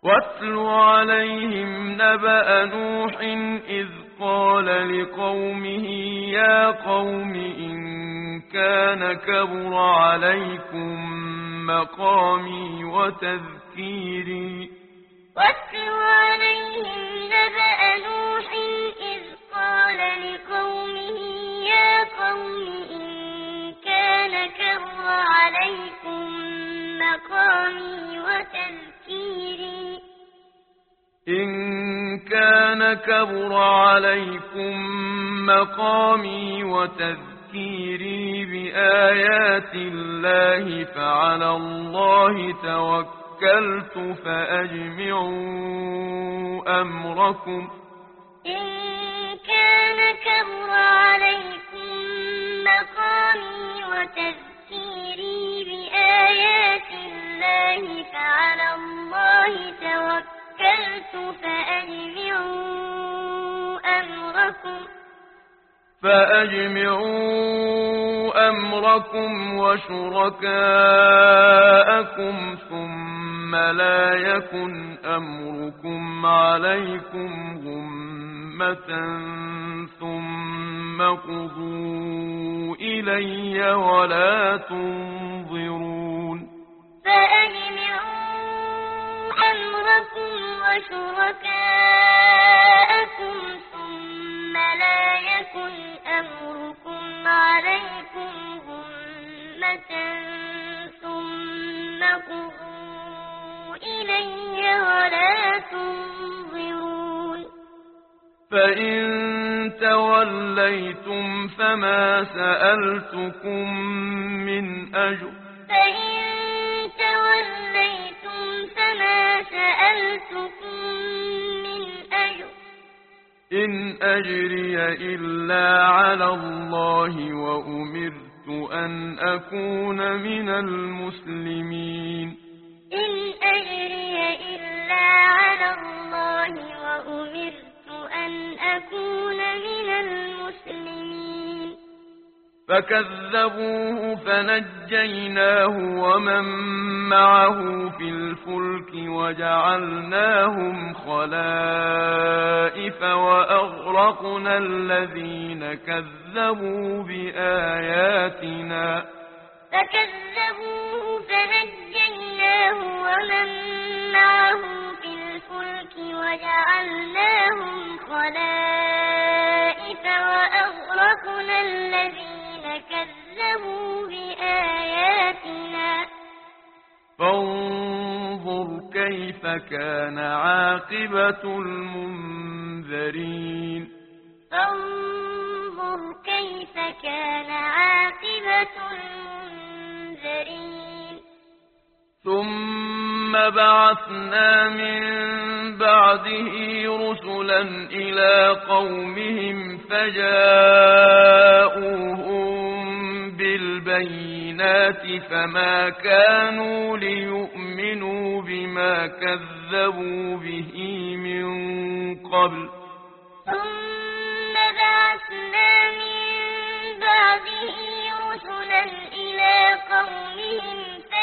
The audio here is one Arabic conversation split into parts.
واتل عليهم نبأ نوح إذ قال لقومه يا قوم إن كان كبر عليكم مقامي وتذكيري واتل عليهم نبأ نوح إذ قال لقومه يا قوم إن كان كبر عليكم مقامي وتذكيري بآيات الله فعلى الله توكلت فأجمعوا أمركم وشركاءكم ثم لا يكن أمركم عليكم غمة ثم قضوا إلي ولا تنظرون فأجمعوا أمركم وشركاءكم ثم لا يكن أمركم عليكم غمة ثم قضوا إلي ولا تنظرون فإن توليتم فما سألتكم من أجر إن أجري إلا على الله وأمرت أن أكون من المسلمين إن أجري إلا على الله وأمرت أن أكون من المسلمين فكذبوه فنجيناه ومن معه في الفلك وجعلناهم خلائف وأغرقنا الذين كذبوا بآياتنا فكذبوه فنجيناه ومن معه في الفلك وجعلناهم خلائف وأغرقنا الذين كذبوا بآياتنا فانظر كيف كان عاقبة المنذرين فانظر كيف كان عاقبة المنذرين ثم بعثنا من بعده رسلا إلى قومهم فجاءوهم بالبينات فما كانوا ليؤمنوا بما كذبوا به من قبل ثم بعثنا من بعده رسلا إلى قومهم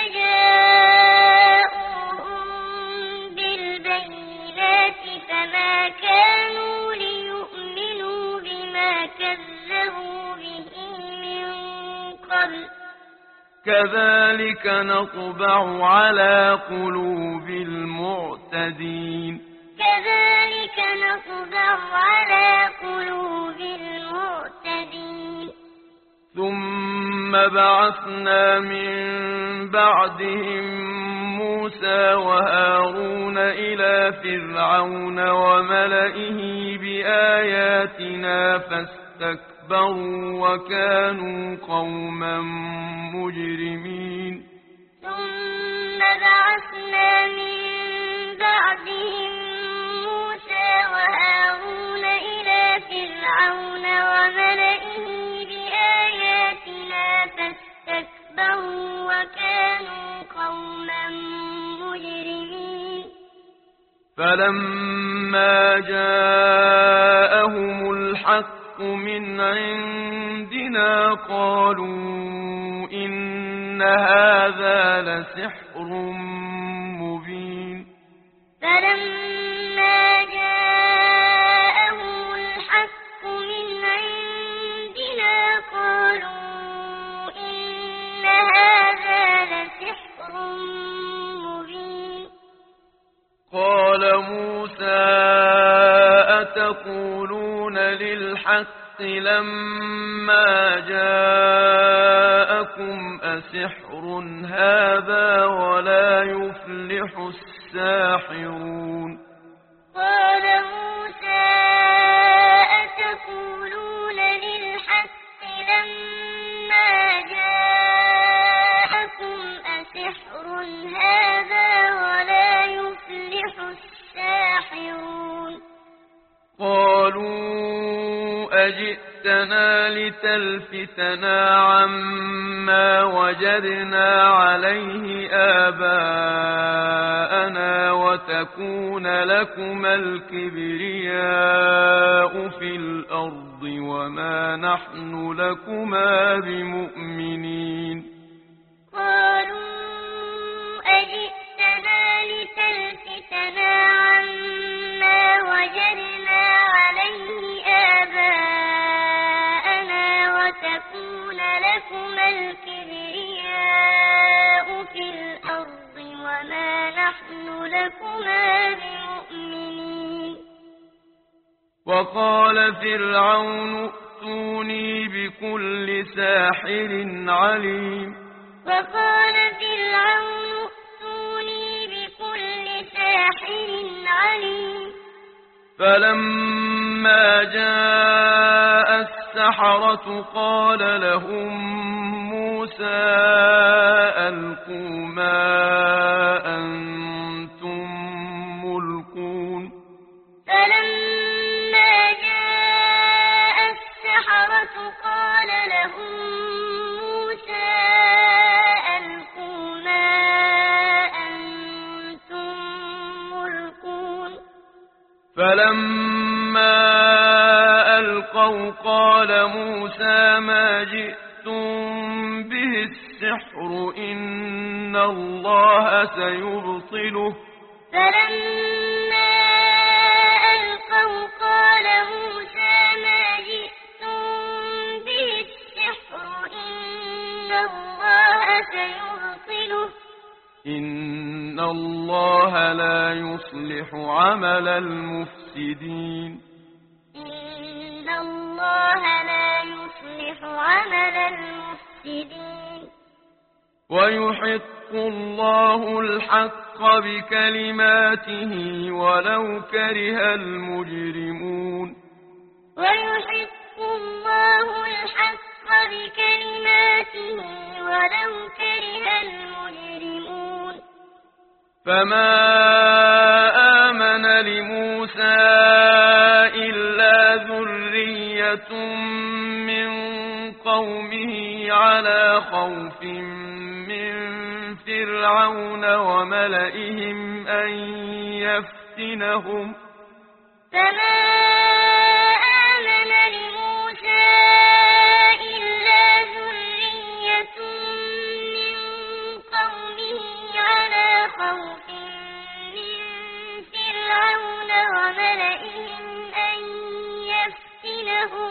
فجاءوهم بالبينات فما كانوا ليؤمنوا بما كذبوا به من قبل كذلك نطبع على قلوب المعتدين كذلك نطبع على قلوب المعتدين ثم بعثنا من بعدهم موسى وهارون إلى فرعون وملئه بآياتنا فاستكبروا وكانوا قوما مجرمين ثم بعثنا من بعدهم موسى وهارون إلى فرعون وملئه بآياتنا فاستكبروا وكانوا قوما مجرمين فلما جاءهم الحق من عندنا قالوا إن هذا لسحر مبين قال موسى أتقولون للحق لما جاءكم أسحر هذا ولا يفلح الساحرون قال موسى أتقولون للحق لما جاءكم أسحر هذا ولا يفلح الساحرون قالوا أجئتنا لتلفتنا عما وجدنا عليه آباءنا وتكون لكما الكبرياء في الأرض وما نحن لكما بمؤمنين قالوا أجئتنا لتلفتنا عما وجدنا عليه آباءنا وتكون لكما الكبرياء في الأرض وما نحن لكما بمؤمنين وقال فرعون ائتوني بكل ساحر عليم وقال فرعون ائتوني بكل ساحر عليم فلما جاء السحرة قال لهم موسى ألقوا ما أنتم ملقون فلما جاء السحرة قال لهم موسى ألقوا ما أنتم ملقون فلما ألقوا قال موسى ما جئتم به السحر إن الله سيبطله فلما ألقوا قال موسى ما جئتم به السحر إن الله سيبطله إن الله لا يصلح عمل المفسدين إن الله لا يصلح عمل المفسدين ويحق الله الحق بكلماته ولو كره المجرمون ويحق الله الحق بكلماته ولو كره المجرمون فما آمن لموسى إلا ذرية من قومه على خوف من فرعون وملئهم أن يفتنهم فما آمن لموسى إلا ذرية من قومه على خوف من فرعون وملئهم أن يفتنهم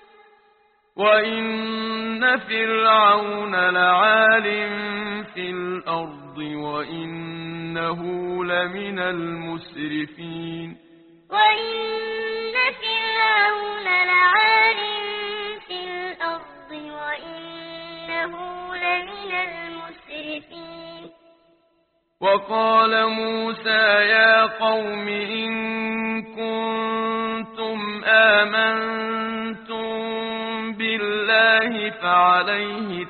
وإن فرعون لعال في الأرض وإنه لمن المسرفين وإن فرعون لعال في الأرض وإنه لمن المسرفين وقال موسى يا قوم إن كنتم آمنتم بالله فعليه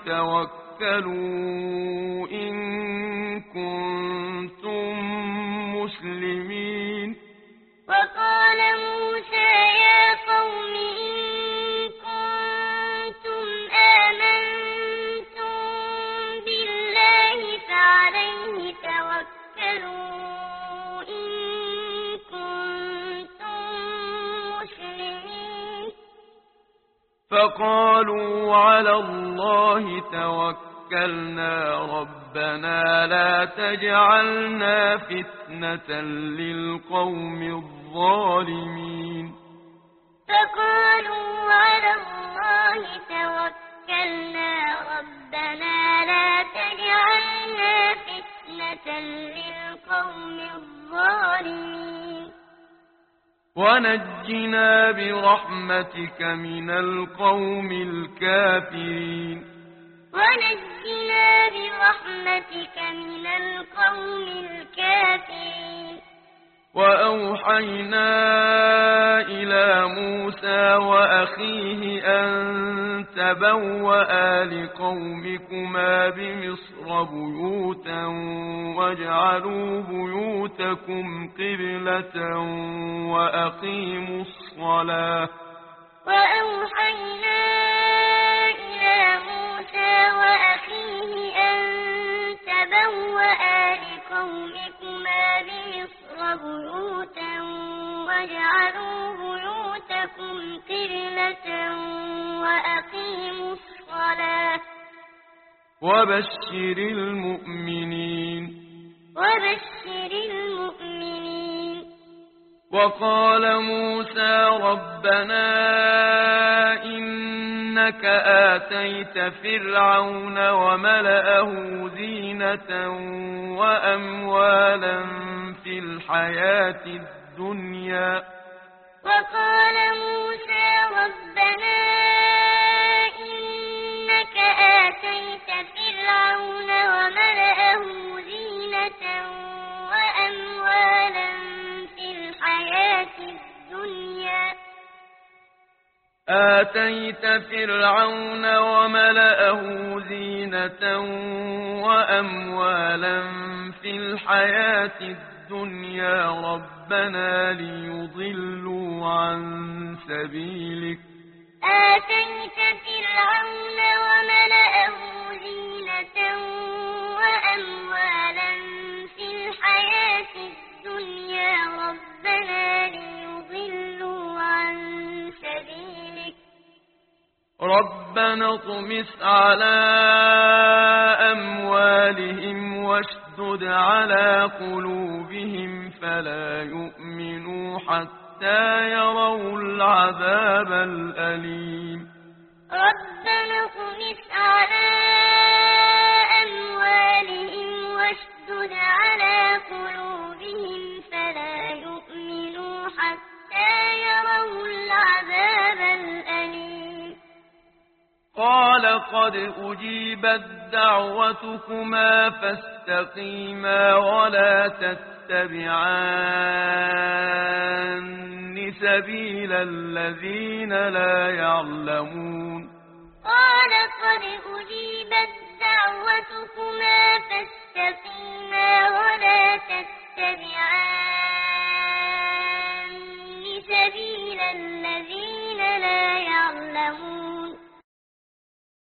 توكلوا إن كنتم مسلمين وقال موسى يا قوم إن كنتم آمنتم بالله فعليه توكلوا إن كنتم مسلمين فقالوا على الله توكلنا ربنا لا تجعلنا فتنة للقوم الظالمين فقالوا على الله توكلنا ربنا لا تجعلنا فتنة للقوم الظالمين ونجنا برحمتك من القوم الكافرين ونجنا برحمتك من القوم الكافرين وأوحينا إلى موسى وأخيه أن تبوأ لقومكما بمصر بيوتا واجعلوا بيوتكم قبلة وأقيموا الصلاة وأوحينا إلى موسى وأخيه أن تبوأ لقومكما بمصر بيوتا واجعلوا بيوتكم قبلة وأقيموا الصلاة وبشر المؤمنين وقال موسى ربنا إنك آتيت فرعون وملأه زينة وأموالا في الحياة الدنيا وقال موسى ربنا إنك آتيت فرعون وملأه زينة وأموالا في الحياة الدنيا آتيت فرعون وملأه زينة وأموالا في الحياة الدنيا ربنا ليضلوا عن سبيلك آتيت فرعون وملأه زينة وأموالا في الحياة الدنيا ربنا ليضلوا عن سبيلك ربنا اطمس على أموالهم واشدد على قلوبهم فلا يؤمنوا حتى يروا العذاب الأليم ربنا اطمس على أموالهم واشدد على قلوبهم فلا يؤمنوا حتى يروا العذاب الأليم قال قد أجيبت دعوتكما فاستقيما ولا تتبعان سبيل الذين لا يعلمون قال قد أجيبت دعوتكما فاستقيما ولا تتبعان سبيل الذين